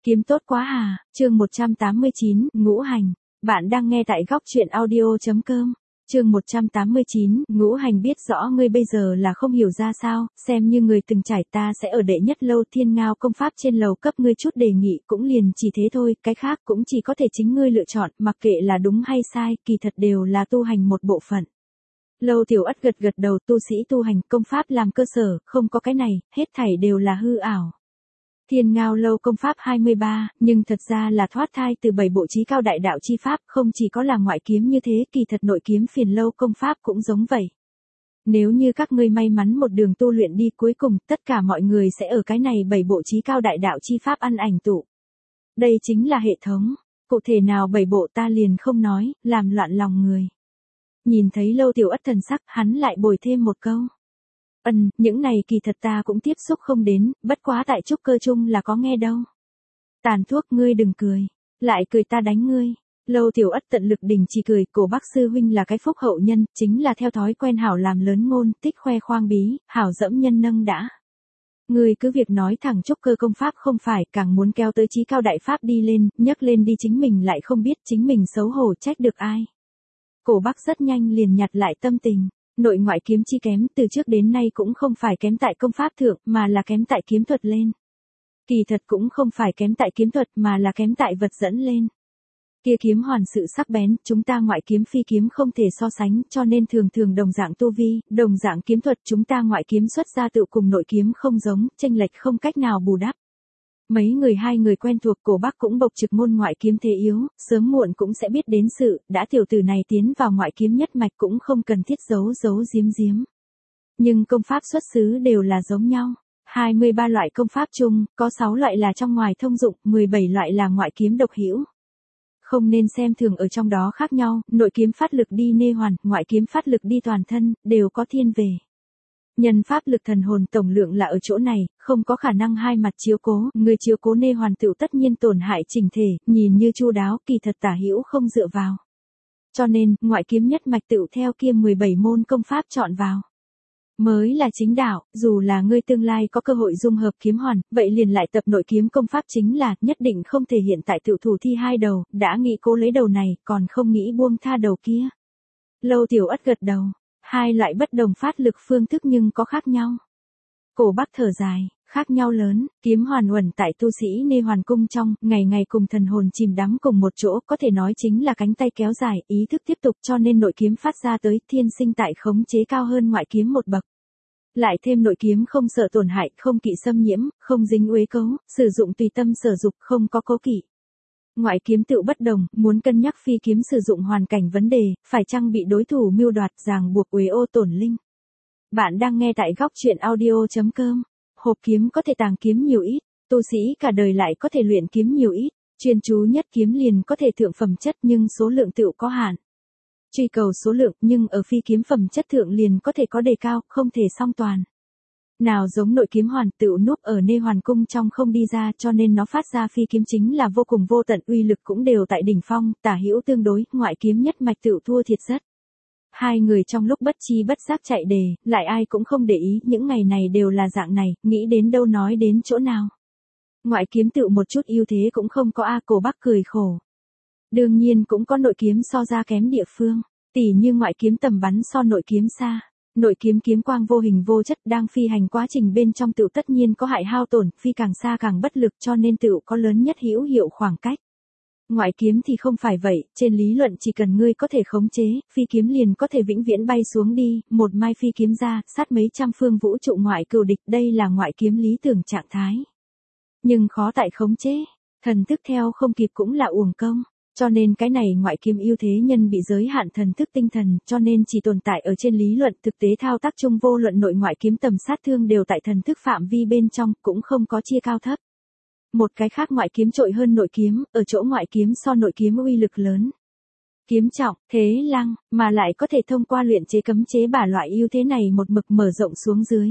Kiếm tốt quá à, chương 189, ngũ hành. Bạn đang nghe tại góc truyện audio.com. Chương 189, ngũ hành biết rõ ngươi bây giờ là không hiểu ra sao, xem như người từng trải ta sẽ ở đệ nhất lâu thiên ngao công pháp trên lầu cấp ngươi chút đề nghị cũng liền chỉ thế thôi, cái khác cũng chỉ có thể chính ngươi lựa chọn, mặc kệ là đúng hay sai, kỳ thật đều là tu hành một bộ phận. Lâu Tiểu Ất gật đầu, tu sĩ tu hành công pháp làm cơ sở, không có cái này, hết thảy đều là hư ảo. Thiên Ngao lâu công pháp 23, nhưng thật ra là thoát thai từ 7 bộ chí cao đại đạo chi pháp, không chỉ có là ngoại kiếm như thế, kỳ thật nội kiếm phiền lâu công pháp cũng giống vậy. Nếu như các ngươi may mắn một đường tu luyện đi cuối cùng, tất cả mọi người sẽ ở cái này 7 bộ chí cao đại đạo chi pháp ăn ảnh tụ. Đây chính là hệ thống, cụ thể nào 7 bộ ta liền không nói, làm loạn lòng người. Nhìn thấy Lâu Tiểu Ất thần sắc, hắn lại bồi thêm một câu. Những này kỳ thật ta cũng tiếp xúc không đến, bất quá tại trúc cơ chung là có nghe đâu. Tàn thuốc ngươi đừng cười, lại cười ta đánh ngươi. Lâu Tiểu Ất tận lực đình chỉ cười, cổ Bắc sư huynh là cái phúc hậu nhân, chính là theo thói quen hảo làm lớn ngôn, tích khoe khoang bí, hảo dẫm nhân nâng đã. Ngươi cứ việc nói thẳng trúc cơ công pháp không phải, càng muốn kéo tới chí cao đại pháp đi lên, nhấc lên đi chính mình lại không biết chính mình xấu hổ trách được ai. Cổ Bắc rất nhanh liền nhặt lại tâm tình. Nội ngoại kiếm chi kém từ trước đến nay cũng không phải kém tại công pháp thượng mà là kém tại kiếm thuật lên. Kỳ thật cũng không phải kém tại kiếm thuật mà là kém tại vật dẫn lên. Kia kiếm hoàn sự sắc bén, chúng ta ngoại kiếm phi kiếm không thể so sánh, cho nên thường đồng dạng tu vi, đồng dạng kiếm thuật chúng ta ngoại kiếm xuất ra tự cùng nội kiếm không giống, chênh lệch không cách nào bù đắp. Hai người quen thuộc cổ Bắc cũng bộc trực môn ngoại kiếm thế yếu, sớm muộn cũng sẽ biết đến sự, đã tiểu tử này tiến vào ngoại kiếm nhất mạch cũng không cần thiết giấu giếm. Nhưng công pháp xuất xứ đều là giống nhau. 23 loại công pháp chung, có 6 loại là trong ngoài thông dụng, 17 loại là ngoại kiếm độc hữu. Không nên xem thường ở trong đó khác nhau, nội kiếm phát lực đi nê hoàn, ngoại kiếm phát lực đi toàn thân, đều có thiên về. Nhân pháp lực thần hồn tổng lượng là ở chỗ này, không có khả năng hai mặt chiếu cố, người chiếu cố nê hoàn tựu tất nhiên tổn hại chỉnh thể, nhìn như chu đáo, kỳ thật tả hữu không dựa vào. Cho nên, ngoại kiếm nhất mạch tựu theo kia 17 môn công pháp chọn vào. Mới là chính đạo, dù là ngươi tương lai có cơ hội dung hợp kiếm hoàn, vậy liền lại tập nội kiếm công pháp chính là, nhất định không thể hiện tại tự thủ thi hai đầu, đã nghĩ cố lấy đầu này, còn không nghĩ buông tha đầu kia. Lâu Tiểu Ất gật đầu. Hai loại bất đồng phát lực phương thức nhưng có khác nhau. Cổ Bắc thở dài, khác nhau lớn, kiếm hoàn uẩn tại tu sĩ nê hoàn cung trong, ngày cùng thần hồn chìm đắm cùng một chỗ, có thể nói chính là cánh tay kéo dài, ý thức tiếp tục cho nên nội kiếm phát ra tới thiên sinh tại khống chế cao hơn ngoại kiếm một bậc. Lại thêm nội kiếm không sợ tổn hại, không kỵ xâm nhiễm, không dính uế cấu, sử dụng tùy tâm sở dục, không có cố kỵ. Ngoại kiếm tựu bất đồng, muốn cân nhắc phi kiếm sử dụng hoàn cảnh vấn đề, phải chăng bị đối thủ mưu đoạt ràng buộc uế ô tổn linh. Bạn đang nghe tại góc truyện audio.com. Hộp kiếm có thể tàng kiếm nhiều ít, tu sĩ cả đời lại có thể luyện kiếm nhiều ít, chuyên chú nhất kiếm liền có thể thượng phẩm chất nhưng số lượng tựu có hạn. Truy cầu số lượng nhưng ở phi kiếm phẩm chất thượng liền có thể có đề cao, không thể song toàn. Nào giống nội kiếm hoàn tựu núp ở nê hoàn cung trong không đi ra cho nên nó phát ra phi kiếm chính là vô cùng vô tận uy lực cũng đều tại đỉnh phong, tả hữu tương đối, ngoại kiếm nhất mạch tựu thua thiệt rất. Hai người trong lúc bất chi bất giác chạy đề, lại ai cũng không để ý, những ngày này đều là dạng này, nghĩ đến đâu nói đến chỗ nào. Ngoại kiếm tựu một chút ưu thế cũng không có a. Cổ Bắc cười khổ. Đương nhiên cũng có nội kiếm so ra kém địa phương, tỉ như ngoại kiếm tầm bắn so nội kiếm xa. Nội kiếm kiếm quang vô hình vô chất đang phi hành quá trình bên trong tựu tất nhiên có hại hao tổn, phi càng xa càng bất lực cho nên tựu có lớn nhất hữu hiệu khoảng cách. Ngoại kiếm thì không phải vậy, trên lý luận chỉ cần ngươi có thể khống chế, phi kiếm liền có thể vĩnh viễn bay xuống đi, một mai phi kiếm ra, sát mấy trăm phương vũ trụ ngoại cừu địch, đây là ngoại kiếm lý tưởng trạng thái. Nhưng khó tại khống chế, thần thức theo không kịp cũng là uổng công. Cho nên cái này ngoại kiếm ưu thế nhân bị giới hạn thần thức tinh thần, cho nên chỉ tồn tại ở trên lý luận, thực tế thao tác chung vô luận nội ngoại kiếm tầm sát thương đều tại thần thức phạm vi bên trong, cũng không có chia cao thấp. Một cái khác ngoại kiếm trội hơn nội kiếm, ở chỗ ngoại kiếm so nội kiếm uy lực lớn. Kiếm trọng, thế lăng, mà lại có thể thông qua luyện chế cấm chế bả loại ưu thế này một mực mở rộng xuống dưới.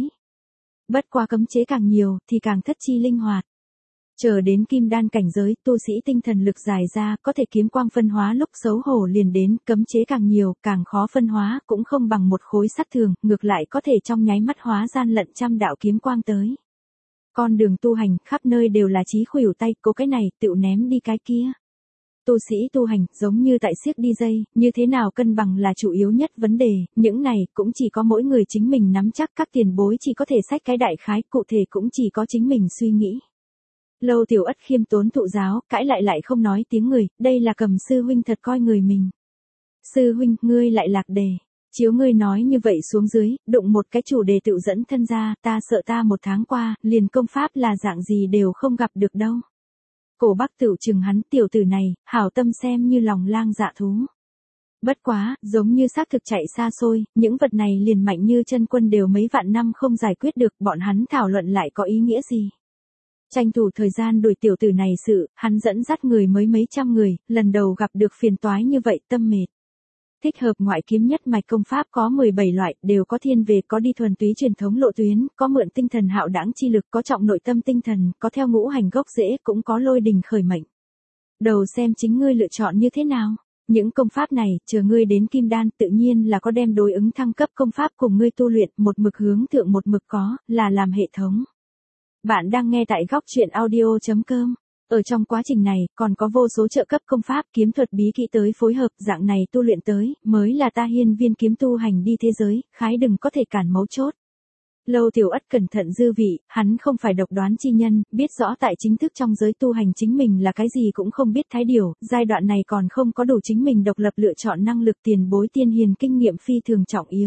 Bất qua cấm chế càng nhiều thì càng thất chi linh hoạt. Chờ đến kim đan cảnh giới, tu sĩ tinh thần lực dài ra, có thể kiếm quang phân hóa lúc xấu hổ liền đến, cấm chế càng nhiều, càng khó phân hóa, cũng không bằng một khối sắt thường, ngược lại có thể trong nháy mắt hóa gian lận trăm đạo kiếm quang tới. Con đường tu hành, khắp nơi đều là chí khuỷu tay, cố cái này, tựu ném đi cái kia. Tu sĩ tu hành, giống như tại siếc đi dây, như thế nào cân bằng là chủ yếu nhất vấn đề, những này cũng chỉ có mỗi người chính mình nắm chắc, các tiền bối chỉ có thể xách cái đại khái, cụ thể cũng chỉ có chính mình suy nghĩ. Lâu Tiểu Ất khiêm tốn thụ giáo, cãi lại không nói tiếng người, đây là Cầm sư huynh thật coi người mình. Sư huynh, ngươi lại lạc đề. Chiếu ngươi nói như vậy xuống dưới, đụng một cái chủ đề tự dẫn thân ra, ta sợ ta một tháng qua, liền công pháp là dạng gì đều không gặp được đâu. Cổ Bắc Tửu chừng hắn, tiểu tử này, hảo tâm xem như lòng lang dạ thú. Bất quá, giống như xác thực chạy xa xôi, những vật này liền mạnh như chân quân đều mấy vạn năm không giải quyết được, bọn hắn thảo luận lại có ý nghĩa gì. Tranh thủ thời gian đuổi tiểu tử này sự, hắn dẫn dắt người mới mấy trăm người, lần đầu gặp được phiền toái như vậy tâm mệt. Thích hợp ngoại kiếm nhất mạch công pháp có 17 loại, đều có thiên về, có đi thuần túy truyền thống lộ tuyến, có mượn tinh thần hạo đãng chi lực, có trọng nội tâm tinh thần, có theo ngũ hành gốc rễ, cũng có lôi đình khởi mệnh. Đầu xem chính ngươi lựa chọn như thế nào. Những công pháp này, chờ ngươi đến kim đan, tự nhiên là có đem đối ứng thăng cấp công pháp cùng ngươi tu luyện, một mực hướng thượng một mực có, là làm hệ thống. Bạn đang nghe tại góc truyện audio.com. Ở trong quá trình này, còn có vô số trợ cấp công pháp, kiếm thuật bí kỹ tới phối hợp, dạng này tu luyện tới, mới là ta hiên viên kiếm tu hành đi thế giới, khái đừng có thể cản mấu chốt. Lâu Tiểu Ất cẩn thận dư vị, hắn không phải độc đoán chi nhân, biết rõ tại chính thức trong giới tu hành chính mình là cái gì cũng không biết thái điều, giai đoạn này còn không có đủ chính mình độc lập lựa chọn năng lực, tiền bối tiên hiền kinh nghiệm phi thường trọng yếu.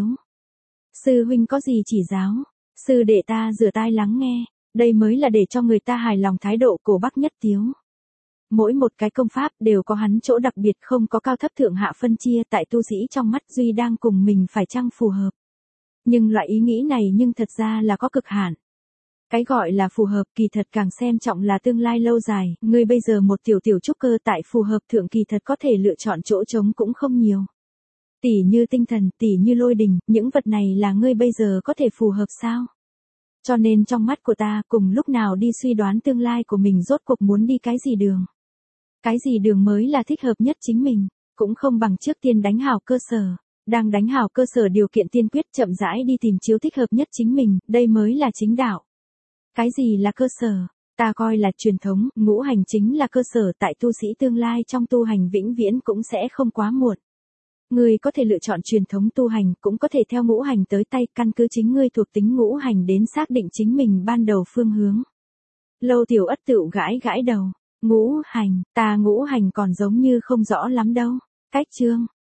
Sư huynh có gì chỉ giáo, sư đệ ta rửa tai lắng nghe. Đây mới là để cho người ta hài lòng thái độ Cổ Bắc nhất tiếu. Mỗi một cái công pháp đều có hắn chỗ đặc biệt, không có cao thấp thượng hạ phân chia, tại tu sĩ trong mắt Duy đang cùng mình phải chăng phù hợp. Nhưng loại ý nghĩ này nhưng thật ra là có cực hạn. Cái gọi là phù hợp kỳ thật càng xem trọng là tương lai lâu dài, ngươi bây giờ một tiểu trúc cơ tại phù hợp thượng kỳ thật có thể lựa chọn chỗ trống cũng không nhiều. Tỉ như tinh thần, tỉ như lôi đình, những vật này là ngươi bây giờ có thể phù hợp sao? Cho nên trong mắt của ta, cùng lúc nào đi suy đoán tương lai của mình rốt cuộc muốn đi cái gì đường. Cái gì đường mới là thích hợp nhất chính mình, cũng không bằng trước tiên đánh hảo cơ sở. Đang đánh hảo cơ sở điều kiện tiên quyết, chậm rãi đi tìm chiếu thích hợp nhất chính mình, đây mới là chính đạo. Cái gì là cơ sở? Ta coi là truyền thống, ngũ hành chính là cơ sở, tại tu sĩ tương lai trong tu hành vĩnh viễn cũng sẽ không quá muộn. Ngươi có thể lựa chọn truyền thống tu hành, cũng có thể theo ngũ hành tới tay, căn cứ chính ngươi thuộc tính ngũ hành đến xác định chính mình ban đầu phương hướng. Lâu Tiểu Ất tựu gãi đầu, ngũ hành, ta ngũ hành còn giống như không rõ lắm đâu. Cách chương,